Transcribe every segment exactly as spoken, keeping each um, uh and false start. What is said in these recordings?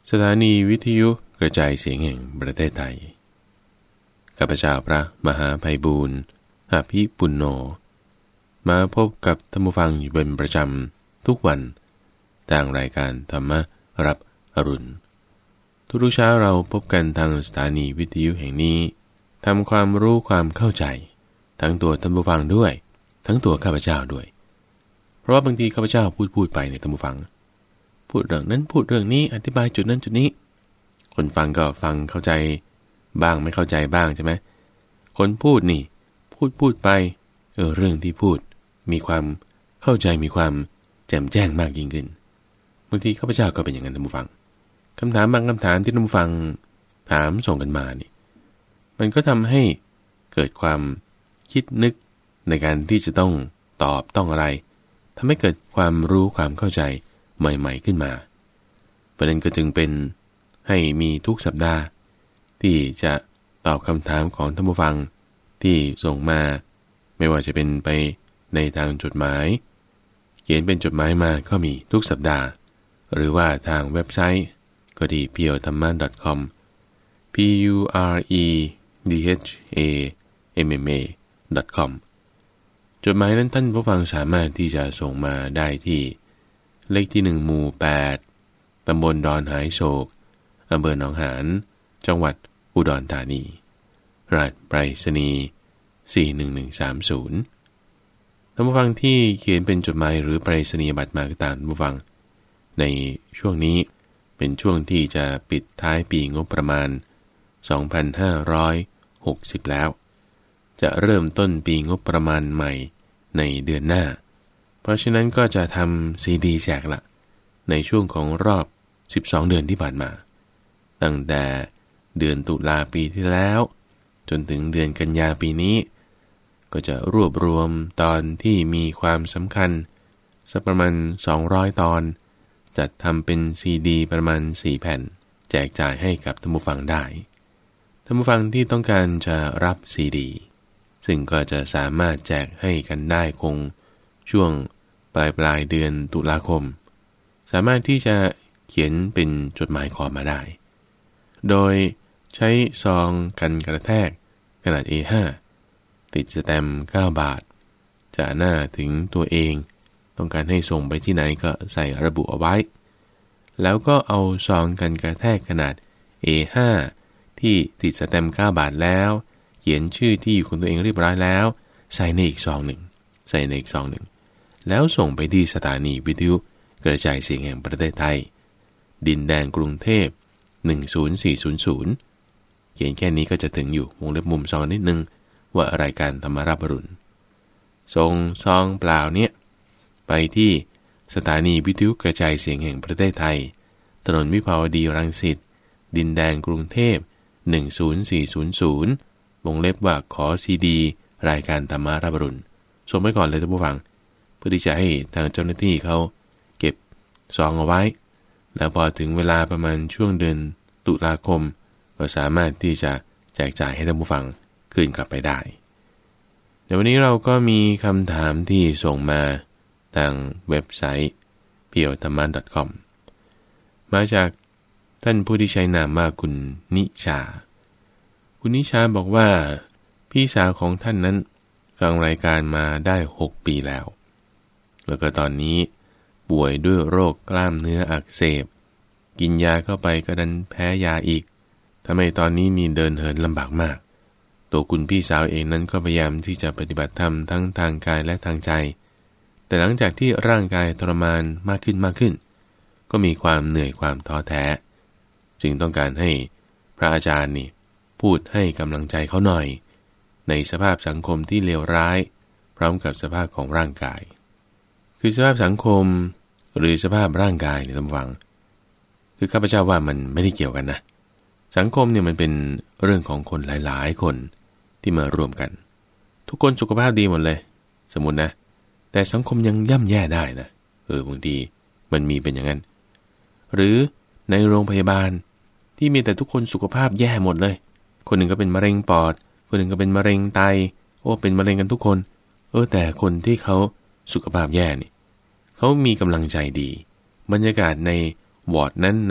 สถานีวิทยุกระจายเสียงแห่งประเทศไทยข้าพเจ้าพระมหาไพบูลย์อภิปุณโญมาพบกับท่านผู้ฟังอยู่เป็นประจำทุกวันทางรายการธรรมรับอรุณทุกเช้าเราพบกันทางสถานีวิทยุแห่งนี้ทำความรู้ความเข้าใจทั้งตัวท่านผู้ฟังด้วยทั้งตัวข้าพเจ้าด้วยเพราะว่าบางทีข้าพเจ้าพูดพูดไปในท่านผู้ฟังพูดเรื่องนั้นพูดเรื่องนี้อธิบายจุดนั้นจุดนี้คนฟังก็ฟังเข้าใจบ้างไม่เข้าใจบ้างใช่ไหมคนพูดนี่พูดพูดไปเออเรื่องที่พูดมีความเข้าใจมีความแจ่มแจ้งมากยิ่งขึ้นบางทีข้าพเจ้าก็เป็นอย่างนั้นท่านผู้ฟังคำถามบางคำถามที่ท่านผู้ฟังถามส่งกันมานี่มันก็ทำให้เกิดความคิดนึกในการที่จะต้องตอบต้องอะไรทำให้เกิดความรู้ความเข้าใจใหม่ๆขึ้นมาประเด็นก็จึงเป็นให้มีทุกสัปดาห์ที่จะตอบคำถามของท่านผู้ฟังที่ส่งมาไม่ว่าจะเป็นไปในทางจดหมายเขียนเป็นจดหมายมาก็มีทุกสัปดาห์หรือว่าทางเว็บไซต์ก็ที่ พี โอ ธรรมะ ดอท คอม พี ยู อาร์ อี ดี เอช เอ เอ็ม เอ็ม เอ ดอท คอม จดหมายนั้นท่านผู้ฟังสามารถที่จะส่งมาได้ที่เลขที่หนึ่งหมู่แปดตำบลดอนหายโศกอำเภอหนองหานจังหวัดอุดรธานีรหัสไปรษณีย์สี่หนึ่งหนึ่งสามศูนย์ท่านผู้ฟังที่เขียนเป็นจดหมายหรือไปรษณียบัตรมาก็ตามท่านผู้ฟังในช่วงนี้เป็นช่วงที่จะปิดท้ายปีงบประมาณสองพันห้าร้อยหกสิบแล้วจะเริ่มต้นปีงบประมาณใหม่ในเดือนหน้าเพราะฉะนั้นก็จะทำซีดีแจกละในช่วงของรอบสิบสองเดือนที่ผ่านมาตั้งแต่เดือนตุลาปีที่แล้วจนถึงเดือนกันยาปีนี้ก็จะรวบรวมตอนที่มีความสำคัญสักประมาณสองร้อยตอนจัดทำเป็นซีดีประมาณสี่แผ่นแจกจ่ายให้กับท่านผู้ฟังได้ท่านผู้ฟังที่ต้องการจะรับซีดีซึ่งก็จะสามารถแจกให้กันได้คงช่วงปลายปลายเดือนตุลาคมสามารถที่จะเขียนเป็นจดหมายขอมาได้โดยใช้ซองกันกระแทกขนาด เอ ห้า ติดสแตมป์เก้าบาทจะหน้าถึงตัวเองต้องการให้ส่งไปที่ไหนก็ใส่ระบุเอาไว้แล้วก็เอาซองกันกระแทกขนาด เอ ห้า ที่ติดสแตมป์เก้าบาทแล้วเขียนชื่อที่อยู่ของตัวเองเรียบร้อยแล้วใส่ในอีกซองหนึ่งใส่ในอีกซองหนึ่งแล้วส่งไปที่สถานีวิทยุกระจายเสียงแห่งประเทศไทยดินแดงกรุงเทพหนึ่งศูนย์สี่ศูนย์ศูนย์เขียนแค่นี้ก็จะถึงอยู่วงเล็บมุมซองนิดนึงว่ารายการธรรมรับอรุณส่งซองเปล่าเนี่ยไปที่สถานีวิทยุกระจายเสียงแห่งประเทศไทยถนนวิภาวดีรังสิตดินแดงกรุงเทพหนึ่งศูนย์สี่ศูนย์ศูนย์วงเล็บว่าขอซีดีรายการธรรมรับอรุณส่งไปก่อนเลยท่านผู้ฟังเพื่อที่จะให้ทางเจ้าหน้าที่เขาเก็บซองเอาไว้แล้วพอถึงเวลาประมาณช่วงเดือนตุลาคมก็สามารถที่จะแจกจ่ายให้ท่านผู้ฟังคืนกลับไปได้เดี๋ยววันนี้เราก็มีคำถามที่ส่งมาทางเว็บไซต์ พี โอ ธรรมะ ดอท คอม มาจากท่านผู้ที่ใช้นามว่าคุณนิชาคุณนิชาบอกว่าพี่สาวของท่านนั้นฟังรายการมาได้หกปีแล้วแล้วก็ตอนนี้ป่วยด้วยโรคกล้ามเนื้ออักเสบกินยาเข้าไปก็ดันแพ้ยาอีกทำให้ตอนนี้นี่เดินเหินลำบากมากตัวคุณพี่สาวเองนั้นก็พยายามที่จะปฏิบัติธรรมทั้งทางกายและทางใจแต่หลังจากที่ร่างกายทรมานมากขึ้นมากขึ้นก็มีความเหนื่อยความท้อแท้จึงต้องการให้พระอาจารย์นี่พูดให้กำลังใจเขาหน่อยในสภาพสังคมที่เลวร้ายพร้อมกับสภาพของร่างกายคือสภาพสังคมหรือสภาพร่างกายในลำวังคือข้าพเจ้าว่ามันไม่ได้เกี่ยวกันนะสังคมเนี่ยมันเป็นเรื่องของคนหลายๆคนที่มารวมกันทุกคนสุขภาพดีหมดเลยสมมุตินะแต่สังคมยังย่ำแย่ได้นะเออบางทีมันมีเป็นอย่างนั้นหรือในโรงพยาบาลที่มีแต่ทุกคนสุขภาพแย่หมดเลยคนหนึ่งก็เป็นมะเร็งปอดคนหนึ่งก็เป็นมะเร็งไตโอ้เป็นมะเร็งกันทุกคนเออแต่คนที่เขาสุขภาพแย่นี่เขามีกำลังใจดีบรรยากาศในวอร์ดนั้นใน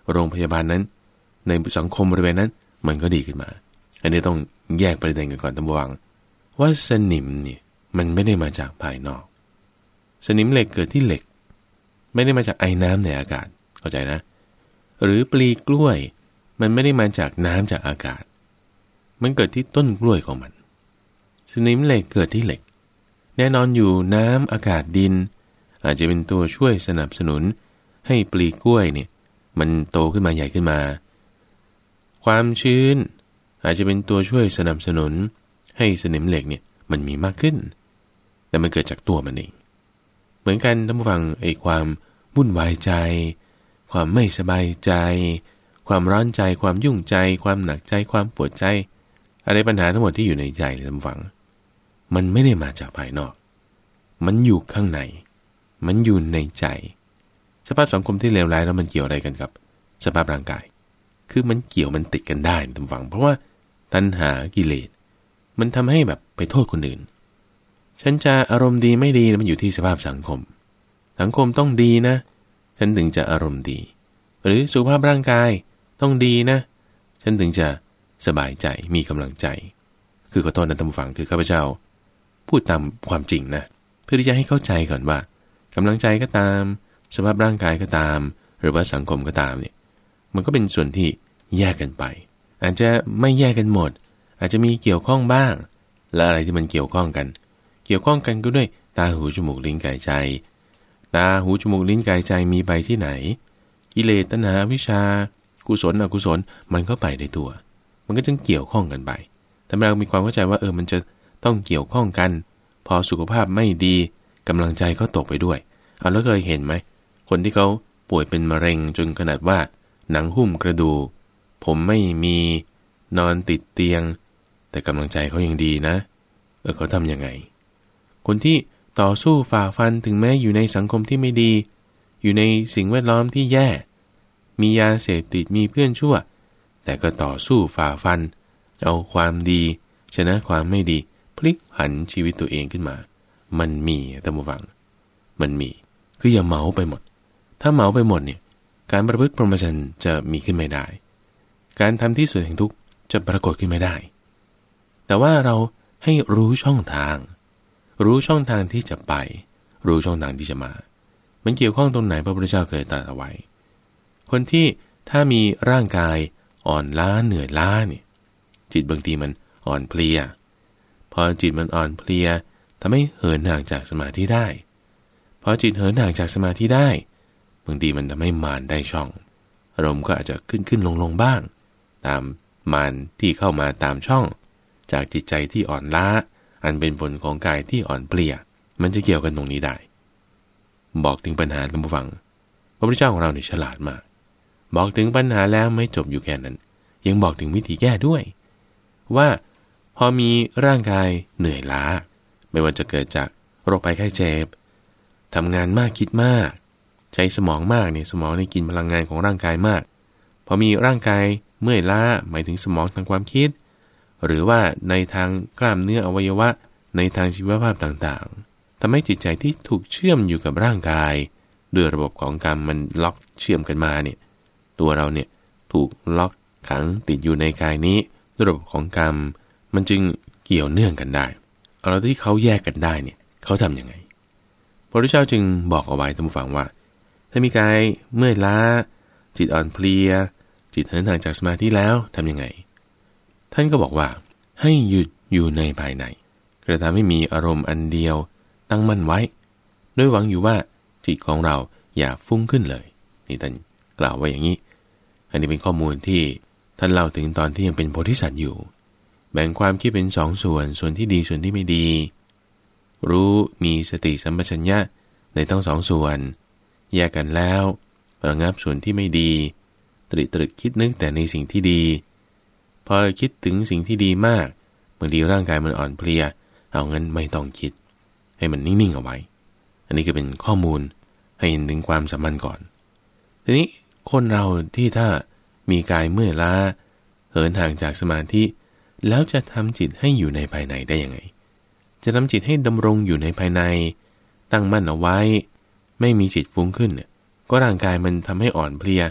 โรงพยาบาลนั้นในสังคมบริเวณนั้นมันก็ดีขึ้นมาอันนี้ต้องแยกประเด็นกันก่อนท่านผู้ฟังว่าสนิมเนี่ยมันไม่ได้มาจากภายนอกสนิมเหล็กเกิดที่เหล็กไม่ได้มาจากไอน้ำในอากาศเข้าใจนะหรือปลีกล้วยมันไม่ได้มาจากน้ำจากอากาศมันเกิดที่ต้นกล้วยของมันสนิมเหล็กเกิดที่เหล็กแน่นอนอยู่น้ำอากาศดินอาจจะเป็นตัวช่วยสนับสนุนให้ปลีกล้วยเนี่ยมันโตขึ้นมาใหญ่ขึ้นมาความชื้นอาจจะเป็นตัวช่วยสนับสนุนให้สนิมเหล็กเนี่ยมันมีมากขึ้นแต่มันเกิดจากตัวมันเองเหมือนกันท่านผู้ฟังไอ้ความวุ่นวายใจความไม่สบายใจความร้อนใจความยุ่งใจความหนักใจความปวดใจอะไรปัญหาทั้งหมดที่อยู่ในใจท่านผู้ฟังมันไม่ได้มาจากภายนอกมันอยู่ข้างในมันอยู่ในใจสภาพสังคมที่เลวร้ายแล้วมันเกี่ยวอะไรกันกับสภาพร่างกายคือมันเกี่ยวมันติดกันได้ท่านผู้ฟังเพราะว่าตัณหากิเลสมันทำให้แบบไปโทษคนอื่นฉันจะอารมณ์ดีไม่ดีมันอยู่ที่สภาพสังคมสังคมต้องดีนะฉันถึงจะอารมณ์ดีหรือสุขภาพร่างกายต้องดีนะฉันถึงจะสบายใจมีกำลังใจคือขอโทษนะท่านผู้ฟังคือข้าพเจ้าพูดตามความจริงนะเพื่อที่จะให้เข้าใจก่อนว่ากำลังใจก็ตามสภาพร่างกายก็ตามหรือว่าสังคมก็ตามเนี่ยมันก็เป็นส่วนที่แยกกันไปอาจจะไม่แยกกันหมดอาจจะมีเกี่ยวข้องบ้างและอะไรที่มันเกี่ยวข้องกันเกี่ยวข้องกันก็ด้วยตาหูจมูกลิ้นกายใจตาหูจมูกลิ้นกายใจมีไปที่ไหนกิเลสตัณหาวิชากุศลอกุศลมันก็ไปในตัวมันก็จึงเกี่ยวข้องกันไปแต่เรามีความเข้าใจว่าเออมันจะต้องเกี่ยวข้องกันพอสุขภาพไม่ดีกำลังใจก็ตกไปด้วยเอาแล้วเคยเห็นไหมคนที่เขาป่วยเป็นมะเร็งจนขนาดว่าหนังหุ้มกระดูกผมไม่มีนอนติดเตียงแต่กำลังใจเขายังดีนะเออเขาทำยังไงคนที่ต่อสู้ฝ่าฟันถึงแม้อยู่ในสังคมที่ไม่ดีอยู่ในสิ่งแวดล้อมที่แย่มียาเสพติดมีเพื่อนชั่วแต่ก็ต่อสู้ฝ่าฟันเอาความดีชนะความไม่ดีพลิกผันชีวิตตัวเองขึ้นมามันมีท่านผู้ฟังมันมีคืออย่าเหมาไปหมดถ้าเหมาไปหมดเนี่ยการประพฤติพรหมจรรย์จะมีขึ้นไม่ได้การทำที่สุดแห่งทุกข์จะปรากฏขึ้นไม่ได้แต่ว่าเราให้รู้ช่องทางรู้ช่องทางที่จะไปรู้ช่องทางที่จะมามันเกี่ยวข้องตรงไหนพระพุทธเจ้าเคยตรัสเอาไว้คนที่ถ้ามีร่างกายอ่อนล้าเหนื่อยล้าเนี่ยจิตบางทีมันอ่อนเพลียพอจิตมันอ่อนเพลียทำให้เหินห่างจากสมาธิได้พอจิตเหินห่างจากสมาธิได้บางทีมันทำให้มารได้ช่องอารมณ์ก็อาจจะขึ้นขึ้นลงลงบ้างตามมารที่เข้ามาตามช่องจากจิตใจที่อ่อนล้าอันเป็นผลของกายที่อ่อนเปลี่ยมันจะเกี่ยวกันตรงนี้ได้บอกถึงปัญหาท่านผู้ฟังพระพุทธเจ้าของเราเนี่ยฉลาดมากบอกถึงปัญหาแล้วไม่จบอยู่แค่นั้นยังบอกถึงวิธีแก้ด้วยว่าพอมีร่างกายเหนื่อยล้าไม่ว่าจะเกิดจากโรคภัยไข้เจ็บทำงานมากคิดมากใช้สมองมากเนี่ยสมองนี่กินพลังงานของร่างกายมากพอมีร่างกายเมื่อยล้าหมายถึงสมองทางความคิดหรือว่าในทางกล้ามเนื้ออวัยวะในทางชีวภาพต่างๆทำให้จิตใจที่ถูกเชื่อมอยู่กับร่างกายด้วยระบบของกรรมมันล็อกเชื่อมกันมาเนี่ยตัวเราเนี่ยถูกล็อกขังติดอยู่ในกายนี้ด้วยระบบของกรรมมันจึงเกี่ยวเนื่องกันได้เอาแล้วที่เขาแยกกันได้เนี่ยเขาทำยังไงพระพุทธเจ้าจึงบอกเอาไว้ท่านผู้ฟังว่าถ้ามีกายเมื่อยล้าจิตอ่อนเพลียจิตเหินห่างจากสมาธิแล้วทำยังไงท่านก็บอกว่าให้หยุดอยู่ในภายในกระทำให้มีอารมณ์อันเดียวตั้งมั่นไว้ด้วยหวังอยู่ว่าจิตของเราอย่าฟุ้งขึ้นเลยนี่ท่านกล่าวไว้อย่างนี้อันนี้เป็นข้อมูลที่ท่านเล่าถึงตอนที่ยังเป็นโพธิสัตว์อยู่แบ่งความคิดเป็นสองส่วนส่วนที่ดีส่วนที่ไม่ดีรู้มีสติสัมปชัญญะในทั้งสองส่วนแยกกันแล้วระงับส่วนที่ไม่ดีตรึกตรึกคิดนึกแต่ในสิ่งที่ดีพอคิดถึงสิ่งที่ดีมากบางทีร่างกายมันอ่อนเพลียเอางั้นไม่ต้องคิดให้มันนิ่งๆเอาไว้อันนี้ก็เป็นข้อมูลให้เห็นถึงความสัมพันธ์ก่อนทีนี้คนเราที่ถ้ามีกายเมื่อยล้าเหินห่างจากสมาธิแล้วจะทำจิตให้อยู่ในภายในได้ยังไงจะทำจิตให้ดำรงอยู่ในภายในตั้งมั่นเอาไว้ไม่มีจิตฟุ้งขึ้นเนี่ยก็ร่างกายมันทำให้อ่อนเพลีย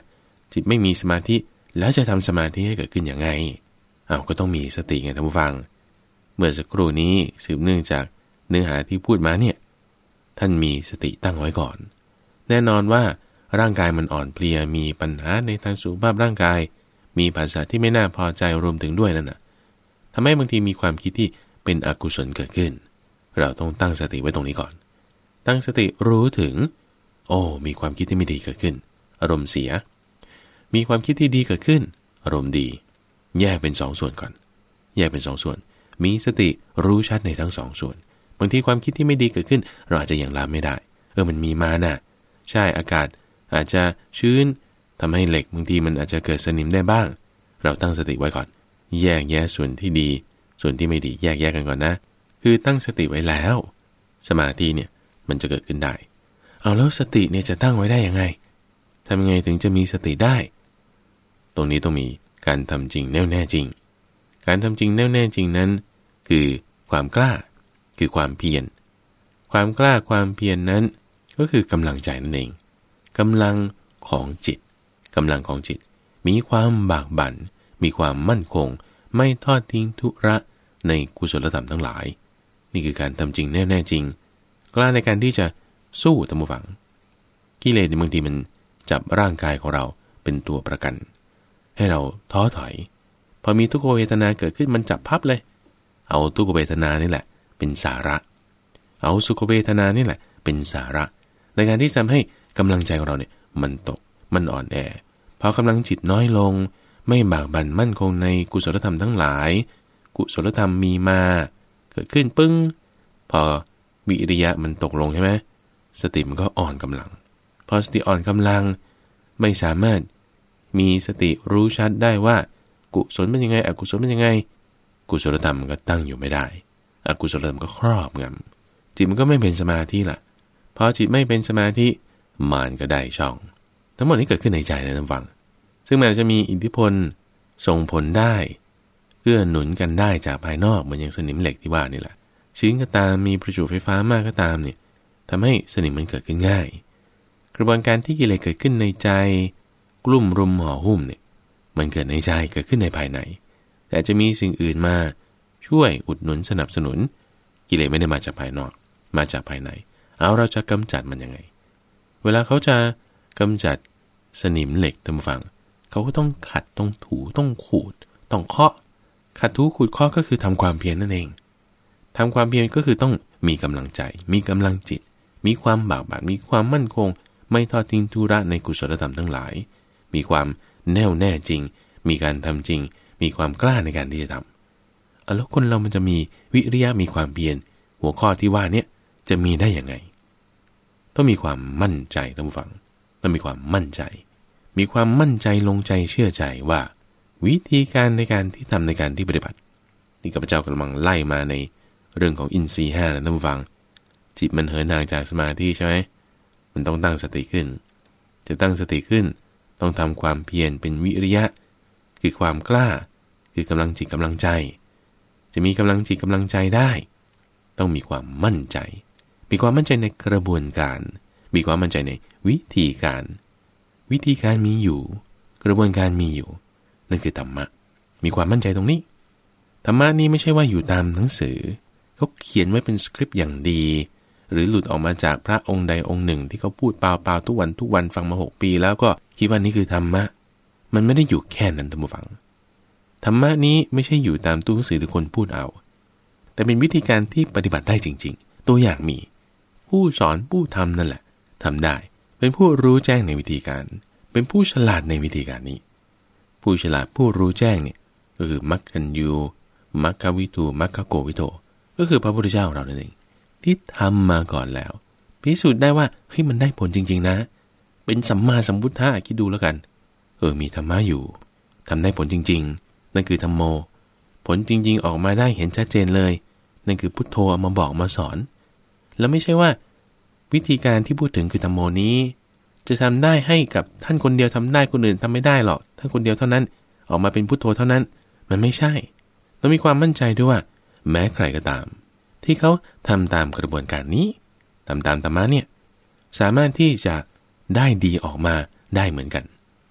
จิตไม่มีสมาธิแล้วจะทำสมาธิให้เกิดขึ้นอย่างไงเอาก็ต้องมีสติไงท่านผู้ฟังเมื่อสักครู่นี้สืบเนื่องจากเนื้อหาที่พูดมาเนี่ยท่านมีสติตั้งไว้ก่อนแน่นอนว่าร่างกายมันอ่อนเพลียมีปัญหาในทางสุขภาพร่างกายมีภาษาที่ไม่น่าพอใจรวมถึงด้วยนั่นน่ะทำให้บางทีมีความคิดที่เป็นอกุศลเกิดขึ้นเราต้องตั้งสติไว้ตรงนี้ก่อนตั้งสติรู้ถึงโอ้มีความคิดที่ไม่ดีเกิดขึ้นอารมณ์เสียมีความคิดที่ดีเกิดขึ้นอารมณ์ดีแยกเป็นสองส่วนก่อนแยกเป็นสองส่วนมีสติรู้ชัดในทั้งสองส่วนบางทีความคิดที่ไม่ดีเกิดขึ้นเราอาจจะยังละไม่ได้เออมันมีมาน่ะใช่อากาศอาจจะชื้นทำให้เหล็กบางทีมันอาจจะเกิดสนิมได้บ้างเราตั้งสติไว้ก่อนแยกแยะส่วนที่ดีส่วนที่ไม่ดีแยกแยะกันก่อนนะคือตั้งสติไว้แล้วสมาธิเนี่ยมันจะเกิดขึ้นได้เอาแล้วสติเนี่ยจะตั้งไว้ได้ยังไงทำยังไงถึงจะมีสติได้ตรงนี้ต้องมีการทำจริงแน่วแน่จริงการทำจริงแน่วแน่จริงนั้นคือความกล้าคือความเพียรความกล้าความเพียร น, นั้นก็คือกำลังใจนั่นเองกำลังของจิตกำลังของจิตมีความบากบั่นมีความมั่นคงไม่ทอดทิ้งธุระในกุศลธรรมทั้งหลายนี่คือการทำจริงแน่แน่จริงกล้าในการที่จะสู้ตามฝังกิเลสบางทีมันจับร่างกายของเราเป็นตัวประกันให้เราท้อถอยพอมีทุกขเวทนาเกิดขึ้นมันจับพับเลยเอาทุกขเวทนานี่แหละเป็นสาระเอาสุขเวทนานี่แหละเป็นสาระในการที่ทำให้กำลังใจของเราเนี่ยมันตกมันอ่อนแอพอกำลังจิตน้อยลงไม่บากบั่นมั่นคงในกุศลธรรมทั้งหลายกุศลธรรมมีมาเกิดขึ้นปึ้งพอวิริยะมันตกลงใช่ไหมสติมันก็อ่อนกำลังพอสติอ่อนกำลังไม่สามารถมีสติรู้ชัดได้ว่ากุศลเป็นยังไงอกุศลเป็นยังไงกุศลธรรมมันก็ตั้งอยู่ไม่ได้อกุศลธรรมก็ครอบงำจิตมันก็ไม่เป็นสมาธิล่ะพอจิตไม่เป็นสมาธิมารก็ได้ช่องทั้งหมดนี้เกิดขึ้นในใจนะท่านฟังซึ่งมันอาจจะมีอิทธิพลส่งผลได้เกื้อหนุนกันได้จากภายนอกเหมือนอย่างสนิมเหล็กที่ว่านี่แหละชื้นก็ตามมีประจุไฟฟ้ามากก็ตามเนี่ยทำให้สนิมมันเกิดขึ้นง่ายกระบวนการที่กิเลสเกิดขึ้นในใจกลุ่มรุมห่อหุ้มเนี่ยมันเกิดในใจเกิดขึ้นในภายในแต่จะมีสิ่งอื่นมาช่วยอุดหนุนสนับสนุนกิเลสไม่ได้มาจากภายนอกมาจากภายในเอาเราจะกำจัดมันยังไงเวลาเขาจะกำจัดสนิมเหล็กตามฝั่งเขาก็ต้องขัดต้องถูต้องขูดต้องเคาะขัดถูขูดเคาะก็คือทำความเพียรนั่นเองทำความเพียรก็คือต้องมีกำลังใจมีกำลังจิตมีความบากบั่นมีความมั่นคงไม่ทอดทิ้งธุระในกุศลธรรมทั้งหลายมีความแน่วแน่จริงมีการทำจริงมีความกล้าในการที่จะทำแล้วคนเรามันจะมีวิริยะมีความเพียรหัวข้อที่ว่านี้จะมีได้ยังไงต้องมีความมั่นใจท่านผู้ฟังต้องมีความมั่นใจมีความมั่นใจลงใจเชื่อใจว่าวิธีการในการที่ทำในการที่ปฏิบัตินี่ข้าพเจ้ากำลังไล่มาในเรื่องของอินทรีย์ห้านะท่านผู้ฟังจิตมันเหินห่างจากสมาธิใช่ไหมมันต้องตั้งสติขึ้นจะตั้งสติขึ้นต้องทำความเพียรเป็นวิริยะคือความกล้าคือกำลังจิตกำลังใจจะมีกำลังจิตกำลังใจได้ต้องมีความมั่นใจมีความมั่นใจในกระบวนการมีความมั่นใจในวิธีการวิธีการมีอยู่กระบวนการมีอยู่นั่นคือธรรมะมีความมั่นใจตรงนี้ธรรมะนี้ไม่ใช่ว่าอยู่ตามหนังสือเขาเขียนไว้เป็นสคริปต์อย่างดีหรือหลุดออกมาจากพระองค์ใดองค์หนึ่งที่เขาพูดเปล่าๆทุกวันทุกวันฟังมาหกปีแล้วก็คิดว่านี่คือธรรมะมันไม่ได้อยู่แค่นั้นท่านผู้ฟังธรรมะนี้ไม่ใช่อยู่ตามตู้หนังสือหรือคนพูดเอาแต่เป็นวิธีการที่ปฏิบัติได้จริงๆตัวอย่างมีผู้สอนผู้ทำนั่นแหละทำได้เป็นผู้รู้แจ้งในวิธีการเป็นผู้ฉลาดในวิธีการนี้ผู้ฉลาดผู้รู้แจ้งเนี่ยก็คือมัคคัญญูมัคควิทูมัคคโกวิโตก็คือพระพุทธเจ้าเรานั่นเองที่ทำมาก่อนแล้วพิสูจน์ได้ว่าเฮ้ยมันได้ผลจริงๆนะเป็นสัมมาสัมพุทธะคิดดูแล้วกันเออมีธรรมะอยู่ทำได้ผลจริงๆนั่นคือธัมโมผลจริงๆออกมาได้เห็นชัดเจนเลยนั่นคือพุทโธเอามาบอกมาสอนแล้วไม่ใช่ว่าวิธีการที่พูดถึงคือธัมโมนี้จะทำได้ให้กับท่านคนเดียวทำได้คนอื่นทำไม่ได้หรอกท่านคนเดียวเท่านั้นออกมาเป็นพุทโธเท่านั้นมันไม่ใช่ต้องมีความมั่นใจด้วยว่าแม้ใครก็ตามที่เขาทำตามกระบวนการนี้ทำตามธรรมะเนี่ยสามารถที่จะได้ดีออกมาได้เหมือนกัน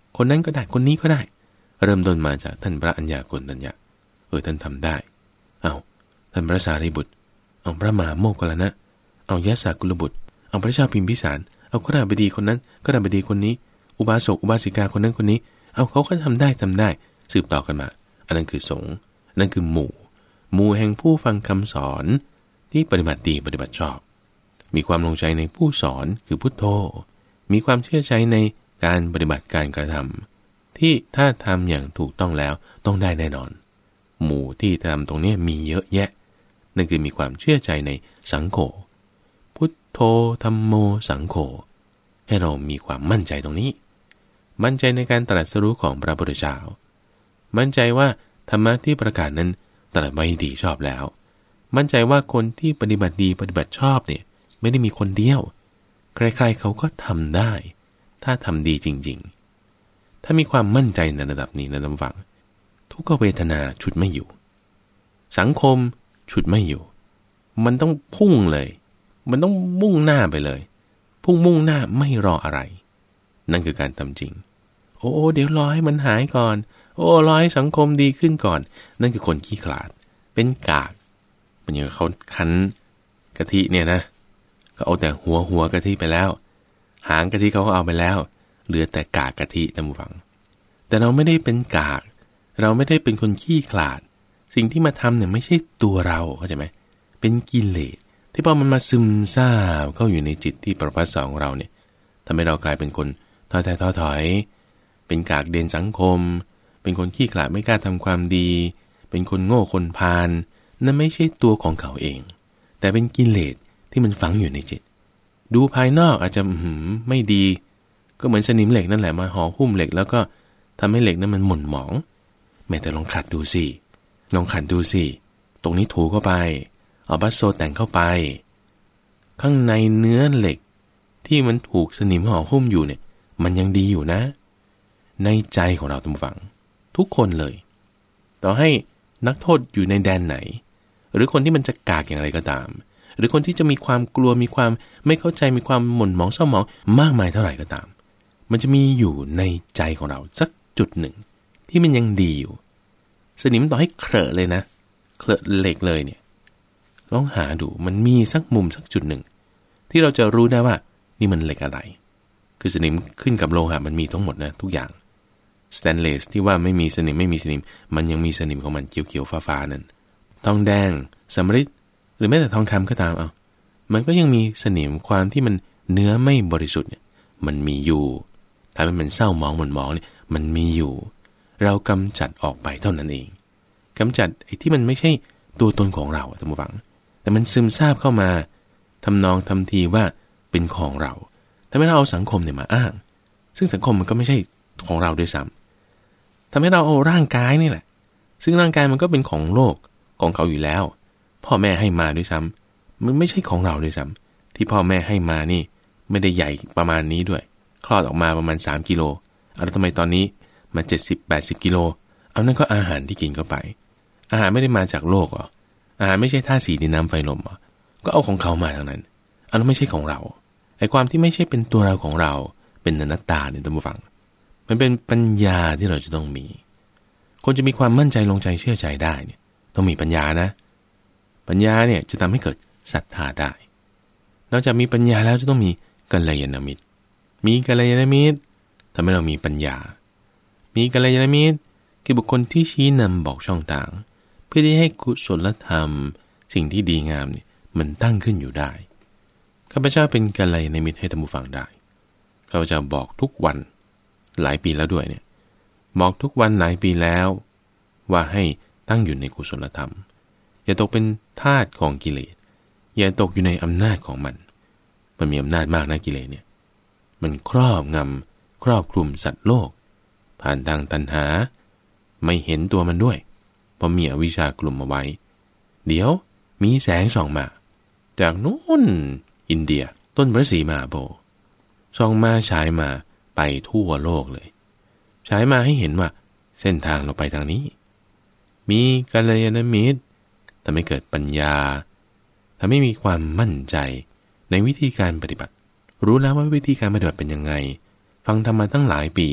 คนนั้นก็ได้คนนี้ก็ได้เริ่มต้นมาจากท่านพระอัญญาโกณฑัญญะเออท่านทำได้เอาท่านพระสารีบุตรเอาพระมหาโมคคัลลานะเอายะสากุลบุตรเอาพระเจ้าพิมพิสารเอาข้าราชบดีคนนั้นข้าราชบดีคนนี้อุบาสกอุบาสิกาคนนั้นคนนี้เอาเขาก็ทำได้ทำได้สืบต่อกันมาอันนั้นคือสงฆ์นั่นคือหมู่หมู่แห่งผู้ฟังคำสอนที่ปฏิบัติดีปฏิบัติชอบมีความลงใจในผู้สอนคือพุทโธมีความเชื่อใจในการปฏิบัติการกระทำที่ถ้าทำอย่างถูกต้องแล้วต้องได้แน่นอนหมู่ที่ทำตรงนี้มีเยอะแยะนั่นคือมีความเชื่อใจในสังโฆพุทโธธัมโมสังโฆให้เรามีความมั่นใจตรงนี้มั่นใจในการตรัสรู้ของพระพุทธเจ้ามั่นใจว่าธรรมะที่ประกาศนั้นตรัสไว้ดีชอบแล้วมั่นใจว่าคนที่ปฏิบัติดีปฏิบัติชอบเนี่ยไม่ได้มีคนเดียวใครๆเขาก็ทำได้ถ้าทำดีจริงๆถ้ามีความมั่นใจในระดับนี้นะท่านฟังทุกขเวทนาฉุดไม่อยู่สังคมฉุดไม่อยู่มันต้องพุ่งเลยมันต้องมุ่งหน้าไปเลยพุ่งมุ่งหน้าไม่รออะไรนั่นคือการทำจริงโอ้เดี๋ยวรอให้มันหายก่อนโอ้รอให้สังคมดีขึ้นก่อนนั่นคือคนขี้ขลาดเป็นกากมันอย่างเขาคั้นกะทิเนี่ยนะก็เอาแต่หัวหัวกะทิไปแล้วหางกะทิเขาก็เอาไปแล้วเหลือแต่กากกะทิท่านผู้ฟังแต่เราไม่ได้เป็นกากเราไม่ได้เป็นคนขี้ขลาดสิ่งที่มาทำเนี่ยไม่ใช่ตัวเราเข้าใจไหมเป็นกิเลสที่พอมันมาซึมซาบเข้าอยู่ในจิตที่ประภัสสของเราเนี่ยทำให้เรากลายเป็นคนท้อแท้ท้อถอยเป็นกากเด่นสังคมเป็นคนขี้ขลาดไม่กล้าทำความดีเป็นคนโง่คนพาลนั่นไม่ใช่ตัวของเขาเองแต่เป็นกิเลสที่มันฝังอยู่ในจิตดูภายนอกอาจจะหืมไม่ดีก็เหมือนสนิมเหล็กนั่นแหละมาห่อหุ้มเหล็กแล้วก็ทำให้เหล็กนั้นมันหม่นหมองแม้แต่ลองขัดดูสิลองขัดดูสิตรงนี้ถูเข้าไปเอาบัสโซแต่งเข้าไปข้างในเนื้อเหล็กที่มันถูกสนิมห่อหุ้มอยู่เนี่ยมันยังดีอยู่นะในใจของเราทุกฝั่งทุกคนเลยต่อให้นักโทษอยู่ในแดนไหนหรือคนที่มันจะกากอย่างไรก็ตามหรือคนที่จะมีความกลัวมีความไม่เข้าใจมีความหม่นหมองเศร้าหมองมากมายเท่าไหร่ก็ตามมันจะมีอยู่ในใจของเราสักจุดหนึ่งที่มันยังดีอยู่สนิมต่อให้เคลอะเลยนะเคลอะเหล็กเลยเนี่ยลองหาดูมันมีสักมุมสักจุดหนึ่งที่เราจะรู้ได้ว่านี่มันเหล็กอะไรคือสนิมขึ้นกับโลหะมันมีทั้งหมดนะทุกอย่างสแตนเลสที่ว่าไม่มีสนิมไม่มีสนิมมันยังมีสนิมของมันเขียวๆฟ้าๆนั่นทองแดงสำริดหรือแม้แต่ทองคำก็ตามเอามันก็ยังมีสนิมความที่มันเนื้อไม่บริสุทธิ์เนี่ยมันมีอยู่ถ้ามันเป็นเศร้าหมองหม่นหมองเนี่ยมันมีอยู่เรากำจัดออกไปเท่านั้นเองกำจัดไอ้ที่มันไม่ใช่ตัวตนของเราท่านผู้ฟังแต่มันซึมซาบเข้ามาทำนองทำทีว่าเป็นของเราทำให้เราเอาสังคมเนี่ยมาอ้างซึ่งสังคมมันก็ไม่ใช่ของเราด้วยซ้ำทำให้เราเอาร่างกายนี่แหละซึ่งร่างกายมันก็เป็นของโลกของเขาอยู่แล้วพ่อแม่ให้มาด้วยซ้ำมันไม่ใช่ของเราด้วยซ้ำที่พ่อแม่ให้มานี่ไม่ได้ใหญ่ประมาณนี้ด้วยคลอดออกมาประมาณสามกิโลเอาแล้วทำไมตอนนี้มาเจ็ดสิบ แปดสิบกิโลเอานั่นก็อาหารที่กินเข้าไปอาหารไม่ได้มาจากโลกหรออาหารไม่ใช่ธาตุสี่ดินน้ำไฟลมหรอก็เอาของเขามาทั้งนั้นเอาแล้วไม่ใช่ของเราไอ้ความที่ไม่ใช่เป็นตัวเราของเราเป็นอนัตตาเนี่ยท่านผู้ฟังมันเป็นปัญญาที่เราจะต้องมีคนจะมีความมั่นใจลงใจเชื่อใจได้เนี่ยต้องมีปัญญานะปัญญาเนี่ยจะทำให้เกิดศรัทธาได้นอกจากมีปัญญาแล้วจะต้องมีกัลยาณมิตรมีกัลยาณมิตรทำให้เรามีปัญญามีกัลยาณมิตรคือบุคคลที่ชี้นำบอกช่องทางเพื่อที่ให้กุศลธรรมสิ่งที่ดีงามเนี่ยมันตั้งขึ้นอยู่ได้ข้าพเจ้าเป็นกัลยาณมิตรให้ท่านผู้ฟังได้ข้าพเจ้าบอกทุกวันหลายปีแล้วด้วยเนี่ยบอกทุกวันหลายปีแล้วว่าให้ตั้งอยู่ในกุศลธรรมอย่าตกเป็นทาสของกิเลสอย่าตกอยู่ในอำนาจของมันมันมีอำนาจมากนะกิเลสเนี่ยมันครอบงำครอบคลุมสัตว์โลกผ่านทางตัณหาไม่เห็นตัวมันด้วยเพราะมีอวิชชากลุ่มเอาไว้เดี๋ยวมีแสงส่องมาจากนู้นอินเดียต้นพระศรีมหาโพธิ์ส่องมาฉายมาไปทั่วโลกเลยฉายมาให้เห็นว่าเส้นทางเราไปทางนี้มีกัลยาณมิตรทำให้เกิดปัญญาทำให้มีความมั่นใจในวิธีการปฏิบัติรู้แล้วว่าวิธีการปฏิบัติเป็นยังไงฟังธรรมมาตั้งหลายปี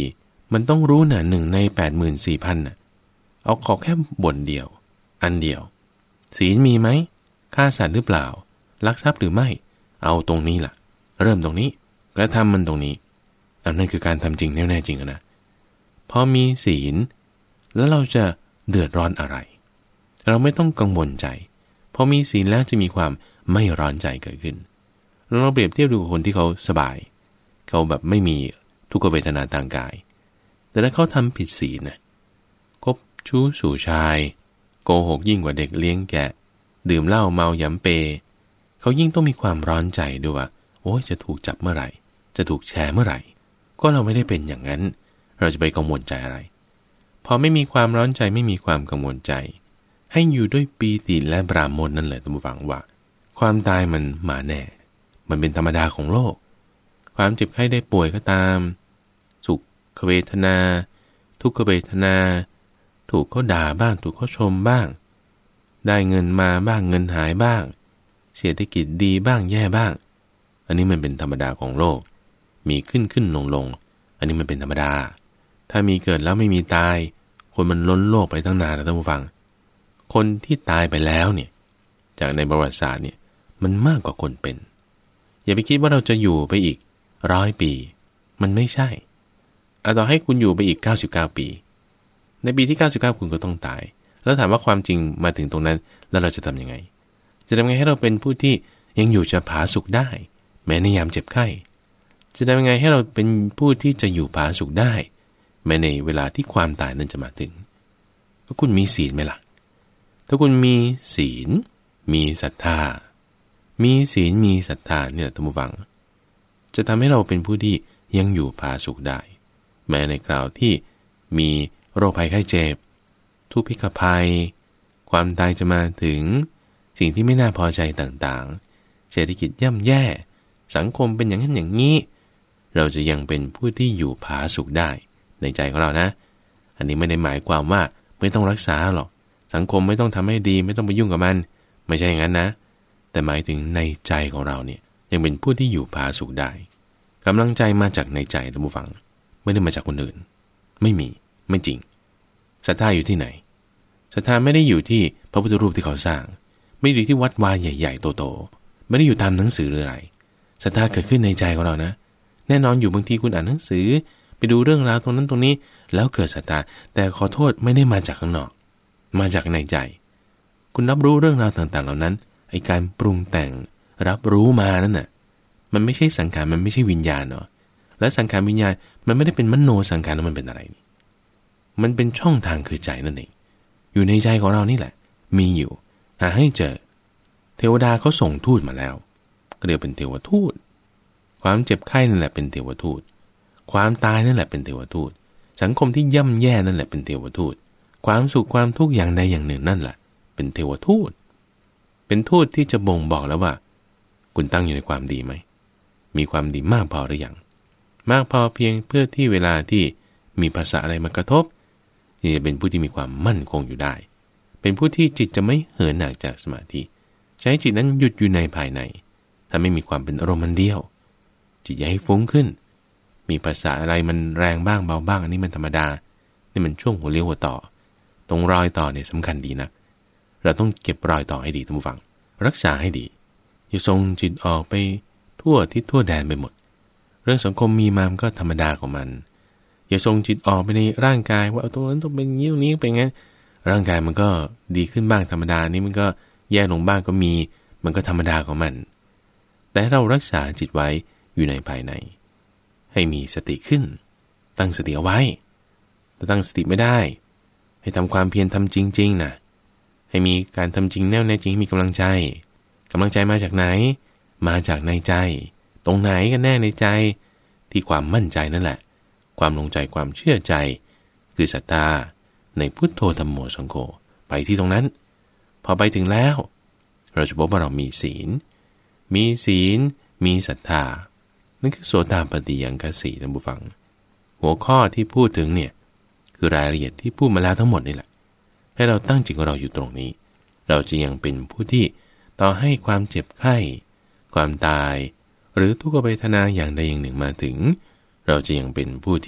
มันต้องรู้น่ะหนึ่งในแปดหมื่นสี่พันน่ะเอาขอแค่บทเดียวอันเดียวศีลมีไหมฆ่าสัตว์หรือเปล่าลักทรัพย์หรือไม่เอาตรงนี้ล่ะเริ่มตรงนี้กระทำมันตรงนี้อันนั้นคือการทำจริงแน่ๆจริงนะพอมีศีลแล้วเราจะเดือดร้อนอะไรเราไม่ต้องกังวลใจพอมีศีลแล้วจะมีความไม่ร้อนใจเกิดขึ้นเราเปรียบเทียบดูกับคนที่เขาสบายเขาแบบไม่มีทุกขเวทนาทางกายแต่ถ้าเขาทำผิดศีลนะคบชู้สู่ชายโกหกยิ่งกว่าเด็กเลี้ยงแกะดื่มเหล้าเมายำเปเขายิ่งต้องมีความร้อนใจด้วยว่าโอ้ยจะถูกจับเมื่อไหร่จะถูกแชร์เมื่อไหร่ก็เราไม่ได้เป็นอย่างนั้นเราจะไปกังวลใจอะไรพอไม่มีความร้อนใจไม่มีความกังวลใจให้อยู่ด้วยปีติและปราโมทย์นั่นแหละท่านผู้ฟังว่าความตายมันมาแน่มันเป็นธรรมดาของโลกความเจ็บไข้ได้ป่วยก็ตามสุขเวทนาทุกขเวทนาถูกเขาด่าบ้างถูกเขาชมบ้างได้เงินมาบ้างเงินหายบ้างเศรษฐกิจดีบ้างแย่บ้างอันนี้มันเป็นธรรมดาของโลกมีขึ้นขึ้นลงลงอันนี้มันเป็นธรรมดาถ้ามีเกิดแล้วไม่มีตายคนมันล้นโลกไปตั้งนานแล้วท่านผู้ฟังคนที่ตายไปแล้วเนี่ยจากในประวัติศาสตร์เนี่ยมันมากกว่าคนเป็นอย่าไปคิดว่าเราจะอยู่ไปอีกร้อยปีมันไม่ใช่เอาต่อให้คุณอยู่ไปอีกเก้าสิบเก้าปีในปีที่เก้าสิบเก้าคุณก็ต้องตายแล้วถามว่าความจริงมาถึงตรงนั้นแล้วเราจะทำยังไงจะทำยังไงให้เราเป็นผู้ที่ยังอยู่จะผาสุกได้แม้ในยามเจ็บไข้จะทำยังไงให้เราเป็นผู้ที่จะอยู่ผาสุกได้แม้ในเวลาที่ความตายนั้นจะมาถึงถ้าคุณมีศีลไหมล่ะถ้าคุณมีศีลมีศรัทธามีศีลมีศรัทธาเนี่ยท่านผู้ฟังจะทำให้เราเป็นผู้ที่ยังอยู่ผาสุกได้แม้ในคราวที่มีโรคภัยไข้เจ็บทุพพิกภัยความตายจะมาถึงสิ่งที่ไม่น่าพอใจต่างๆเศรษฐกิจย่ำแย่สังคมเป็นอย่างนั้นอย่างนี้เราจะยังเป็นผู้ที่อยู่ผาสุกได้ในใจของเรานะอันนี้ไม่ได้หมายความว่าไม่ต้องรักษาหรอกสังคมไม่ต้องทำให้ดีไม่ต้องไปยุ่งกับมันไม่ใช่อย่างนั้นนะแต่หมายถึงในใจของเราเนี่ยยังเป็นผู้ที่อยู่ผาสุกได้กำลังใจมาจากในใจท่านผู้ฟังไม่ได้มาจากคนอื่นไม่มีไม่จริงศรัทธาอยู่ที่ไหนศรัทธาไม่ได้อยู่ที่พระพุทธรูปที่เขาสร้างไม่ได้อยู่ที่วัดวาใหญ่ๆโตๆไม่ได้อยู่ตามหนังสือหรืออะไรศรัทธาเกิดขึ้นในใจของเรานะแน่นอนอยู่บางทีคุณอ่านหนังสือไปดูเรื่องราวตรงนั้นตรงนี้แล้วเกิดศรัทธาแต่ขอโทษไม่ได้มาจากข้างนอกมาจากในใจคุณรับรู้เรื่องราวต่างๆเหล่านั้นไอ้การปรุงแต่งรับรู้มานั่นน่ะมันไม่ใช่สังขารมันไม่ใช่วิญญาณเนาะและสังขารวิญญาณมันไม่ได้เป็นมโนสังขารมันเป็นอะไรมันเป็นช่องทางคือใจนั่นเองอยู่ในใจของเรานี่แหละมีอยู่หาให้เจอเทวดาเขาส่งทูตมาแล้วก็เรียกเป็นเทวทูตความเจ็บไข้นั่นแหละเป็นเทวทูตความตายนั่นแหละเป็นเทวทูตสังคมที่ย่ำแย่นั่นแหละเป็นเทวทูตความสุขความทุกข์อย่างใดอย่างหนึ่งนั่นแหละเป็นเทวทูตเป็นทูตที่จะบ่งบอกแล้วว่าคุณตั้งอยู่ในความดีไหมมีความดีมากพอหรือยังมากพอเพียงเพื่อที่เวลาที่มีภาษาอะไรมากระทบจะเป็นผู้ที่มีความมั่นคงอยู่ได้เป็นผู้ที่จิตจะไม่เหินห่างจากสมาธิใช้จิตนั้นหยุดอยู่ในภายในถ้าไม่มีความเป็นอารมณ์มันเดียวจิตอย่าให้ฟุ้งขึ้นมีภาษาอะไรมันแรงบ้างเบาบ้างอันนี้มันธรรมดานี่มันช่วงหัวเลี้ยวหัวต่อตรงรอยต่อเนี่ยสำคัญดีนะเราต้องเก็บรอยต่อให้ดีท่านผู้ฟังรักษาให้ดีอย่าส่งจิตออกไปทั่วทิศทั่วแดนไปหมดเรื่องสังคมมีมามันก็ธรรมดาของมันอย่าส่งจิตออกไปในร่างกายว่าเอาตรงนั้นต้องเป็นงี้ตรงนี้เป็นงั้นร่างกายมันก็ดีขึ้นบ้างธรรมดานี่มันก็แย่ลงบ้างก็มีมันก็ธรรมดาของมันแต่เรารักษาจิตไว้อยู่ในภายในให้มีสติขึ้นตั้งสติเอาไว้แต่ตั้งสติไม่ได้ให้ทำความเพียรทำจริงๆนะให้มีการทำจริงแน่วแน่จริงมีกำลังใจกำลังใจมาจากไหนมาจากในใจตรงไหนกันแน่ในใจที่ความมั่นใจนั่นแหละความลงใจความเชื่อใจคือศรัทธาในพุทโธธัมโมสังโฆไปที่ตรงนั้นพอไปถึงแล้วเราจะพบว่าเรามีศีลมีศีลมีศรัทธานั่นคือโสตาปัตติยังคสีท่านผู้ฟังหัวข้อที่พูดถึงเนี่ยคือรายละเอียดที่พูดมาแล้วทั้งหมดนี่แหละให้เราตั้งจิตของเราอยู่ตรงนี้เราจะยังเป็นผู้ที่ต่อให้ความเจ็บไข้ความตายหรือทุกขเวทนาอย่างใดอย่างหนึ่งมาถึงเราจะยังเป็นผู้ที่ผ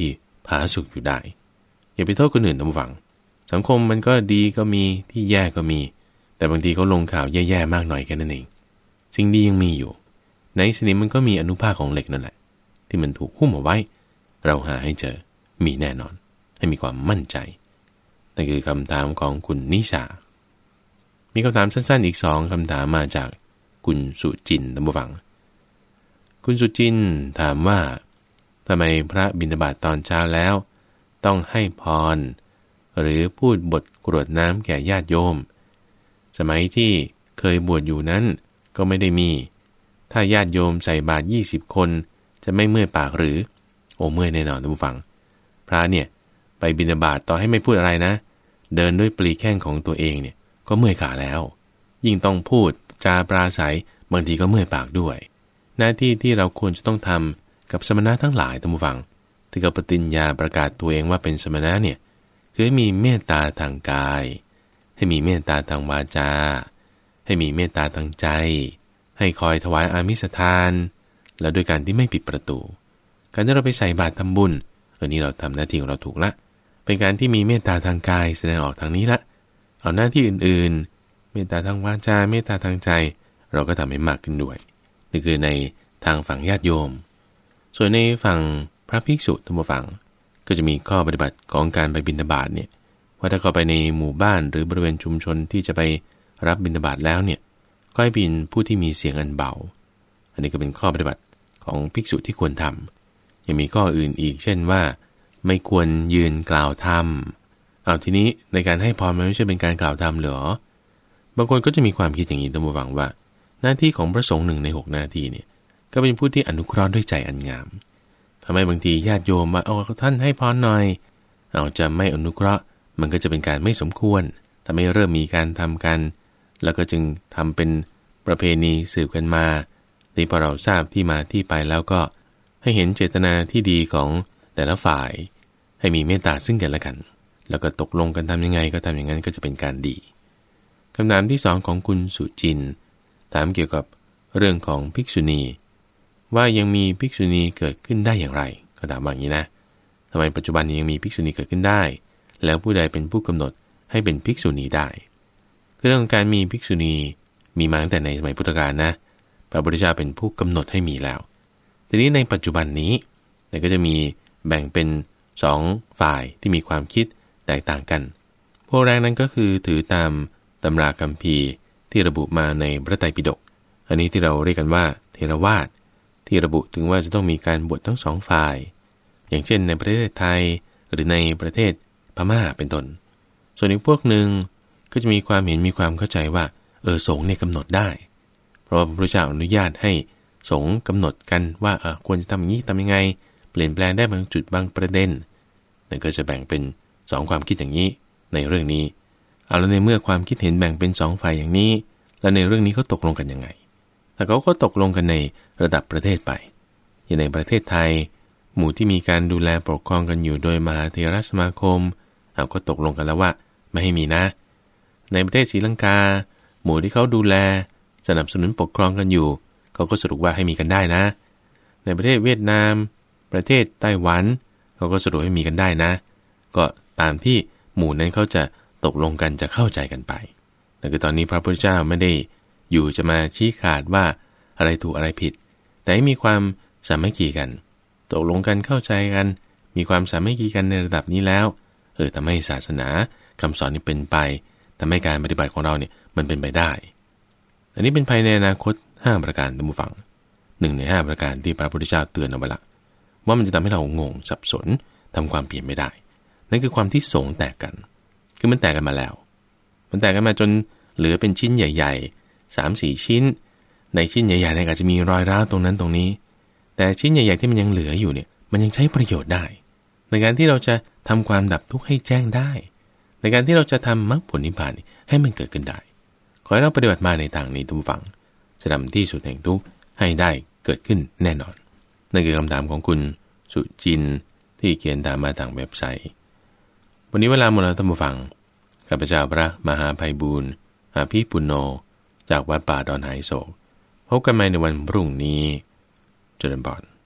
ผาสุกอยู่ได้อย่าไปโทษคนอื่นท่านผู้ฟังสังคมมันก็ดีก็มีที่แย่ก็มีแต่บางทีเขาลงข่าวแย่ๆมากหน่อยแค่นั้นเองสิ่งดียังมีอยู่ในสนิมมันก็มีอนุภาคของเหล็กนั่นแหละที่มันถูกหุ้มเอาไว้เราหาให้เจอมีแน่นอนให้มีความมั่นใจนั่นคือคำถามของคุณนิชามีคำถามสั้นๆอีกสองคำถามมาจากคุณสุจินต์ท่านผู้ฟังคุณสุจินต์ถามว่าทำไมพระบิณฑบาตตอนเช้าแล้วต้องให้พรหรือพูดบทกรวดน้ำแก่ญาติโยมสมัยที่เคยบวชอยู่นั้นก็ไม่ได้มีถ้าญาติโยมใส่บาตรยี่สิบคนจะไม่เมื่อยปากหรือโอ้เมื่อยแน่นอนท่านผู้ฟังพระเนี่ยไปบิณฑบาตต่อให้ไม่พูดอะไรนะเดินด้วยปลีแข้งของตัวเองเนี่ยก็เมื่อยขาแล้วยิ่งต้องพูดจาปราศัยบางทีก็เมื่อยปากด้วยหน้าที่ที่เราควรจะต้องทำกับสมณะทั้งหลายท่านผู้ฟังที่เขาปฏิญญาประกาศตัวเองว่าเป็นสมณะเนี่ยคือให้มีเมตตาทางกายให้มีเมตตาทางวาจาให้มีเมตตาทางใจให้คอยถวายอามิสทานแล้วด้วยการที่ไม่ปิดประตูการที่เราไปใส่บาตรทำบุญเออนี่เราทำหน้าที่ของเราถูกละเป็นการที่มีเมตตาทางกายแสดงออกทางนี้ละเอาหน้าที่อื่นๆเมตตาทางวาจาเมตตาทางใจเราก็ทำให้มากขึ้นด้วยนี่คือในทางฝั่งญาติโยมส่วนในฝั่งพระภิกษุธรรมฝั่งก็จะมีข้อปฏิบัติของการไปบิณฑบาตเนี่ยว่าถ้าเข้าไปในหมู่บ้านหรือบริเวณชุมชนที่จะไปรับบิณฑบาตแล้วเนี่ยก็ให้เป็นผู้ที่มีเสียงอันเบาอันนี้ก็เป็นข้อปฏิบัติของภิกษุที่ควรทำยังมีข้ออื่นอีกเช่นว่าไม่ควรยืนกล่าวธรรมเอาทีนี้ในการให้พรมันไม่ใช่เป็นการกล่าวธรรมหรอบางคนก็จะมีความคิดอย่างนี้ตั้งหวังว่าหน้าที่ของพระสงฆ์หนึ่งในหกหน้าที่เนี่ยก็เป็นผู้ที่อนุเคราะห์ด้วยใจอันงามทำไมบางทีญาติโยมมาเอาท่านให้พรหน่อยเอาจะไม่อนุเคราะห์มันก็จะเป็นการไม่สมควรทำให้เริ่มมีการทำกันแล้วก็จึงทำเป็นประเพณีสืบกันมาที่พอเราทราบที่มาที่ไปแล้วก็ให้เห็นเจตนาที่ดีของแต่ละฝ่ายให้มีเมตตาซึ่งกันและกันแล้วก็ตกลงกันทำยังไงก็ทำอย่างนั้นก็จะเป็นการดีคำถามที่สองของคุณสุจินถามเกี่ยวกับเรื่องของภิกษุณีว่ายังมีภิกษุณีเกิดขึ้นได้อย่างไรก็ถามว่าอย่างนี้นะทำไมปัจจุบันยังมีภิกษุณีเกิดขึ้นได้แล้วผู้ใดเป็นผู้กำหนดให้เป็นภิกษุณีได้เรื่องของการมีภิกษุณีมีมาตั้งแต่ในสมัยพุทธกาลนะพระพุทธเจ้าเป็นผู้กำหนดให้มีแล้วทีนี้ในปัจจุบันนี้ก็จะมีแบ่งเป็นสองฝ่ายที่มีความคิดแตกต่างกันพวกแรกนั้นก็คือถือตามตำราคัมภีร์ที่ระบุมาในพระไตรปิฎกอันนี้ที่เราเรียกกันว่าเทรวาทที่ระบุถึงว่าจะต้องมีการบวชทั้งสองฝ่ายอย่างเช่นในประเทศไทยหรือในประเทศพม่าเป็นต้นส่วนอีกพวกหนึ่งก็จะมีความเห็นมีความเข้าใจว่าเออสงฆ์เนี่ยกำหนดได้เพราะพระพุทธเจ้าอนุญาตให้สงฆ์กำหนดกันว่าเออควรจะทำอย่างนี้ทำยังไงเปลี่ยนแปลงได้บางจุดบางประเด็นนั่นก็จะแบ่งเป็นสองความคิดอย่างนี้ในเรื่องนี้เอาแล้วในเมื่อความคิดเห็นแบ่งเป็นสองฝ่ายอย่างนี้แล้วในเรื่องนี้เขาตกลงกันยังไงแต่เขาก็ตกลงกันในระดับประเทศไปอย่างในประเทศไทยหมู่ที่มีการดูแลปกครองกันอยู่โดยมหาเถรสมาคมเอาก็ตกลงกันแล้วว่าไม่ให้มีนะในประเทศศรีลังกาหมู่ที่เขาดูแลสนับสนุนปกครองกันอยู่เขาก็สรุปว่าให้มีกันได้นะในประเทศเวียดนามประเทศไต้หวันเขาก็สรุปให้มีกันได้นะก็ตามที่หมู่นั้นเขาจะตกลงกันจะเข้าใจกันไปแต่คือตอนนี้พระพุทธเจ้าไม่ได้อยู่จะมาชี้ขาดว่าอะไรถูกอะไรผิดแต่ให้มีความสามัคคีกันตกลงกันเข้าใจกันมีความสามัคคีกันในระดับนี้แล้วเออทำให้ศาสนาคำสอนนี้เป็นไปทำให้การปฏิบัติของเราเนี่ยมันเป็นไปได้อันนี้เป็นภายในอนาคตห้าประการท่านผู้ฟังหนึ่งในห้าประการที่พระพุทธเจ้าเตือนเอาไว้ละว่ามันจะทำให้เรางงสับสนทำความเปลี่ยนไม่ได้นั่นคือความที่สงฆ์แตกกันคือมันแตกกันมาแล้วมันแตกกันมาจนเหลือเป็นชิ้นใหญ่ๆ สามสี่ ชิ้นในชิ้นใหญ่ๆเนี่ยอาจจะมีรอยร้าวตรงนั้นตรงนี้แต่ชิ้นใหญ่ๆที่มันยังเหลืออยู่เนี่ยมันยังใช้ประโยชน์ได้ในการที่เราจะทำความดับทุกข์ให้แจ้งได้ในการที่เราจะทำมรรคผลนิพพานให้มันเกิดขึ้นได้ขอให้เราปฏิบัติมาในทางนี้ทุกฝังจะนำที่สุดแห่งทุกข์ให้ได้เกิดขึ้นแน่นอนนั่นคือคำถามของคุณสุจินที่เขียนถามมาทางเว็บไซต์วันนี้เวลาหมดแล้วท่านผู้ฟังข้าพเจ้าพระมหาไพบูลย์อาภิปุณโญจากวัดป่าดอนไหโศกพบกันใหม่ในวันพรุ่งนี้เจริญพร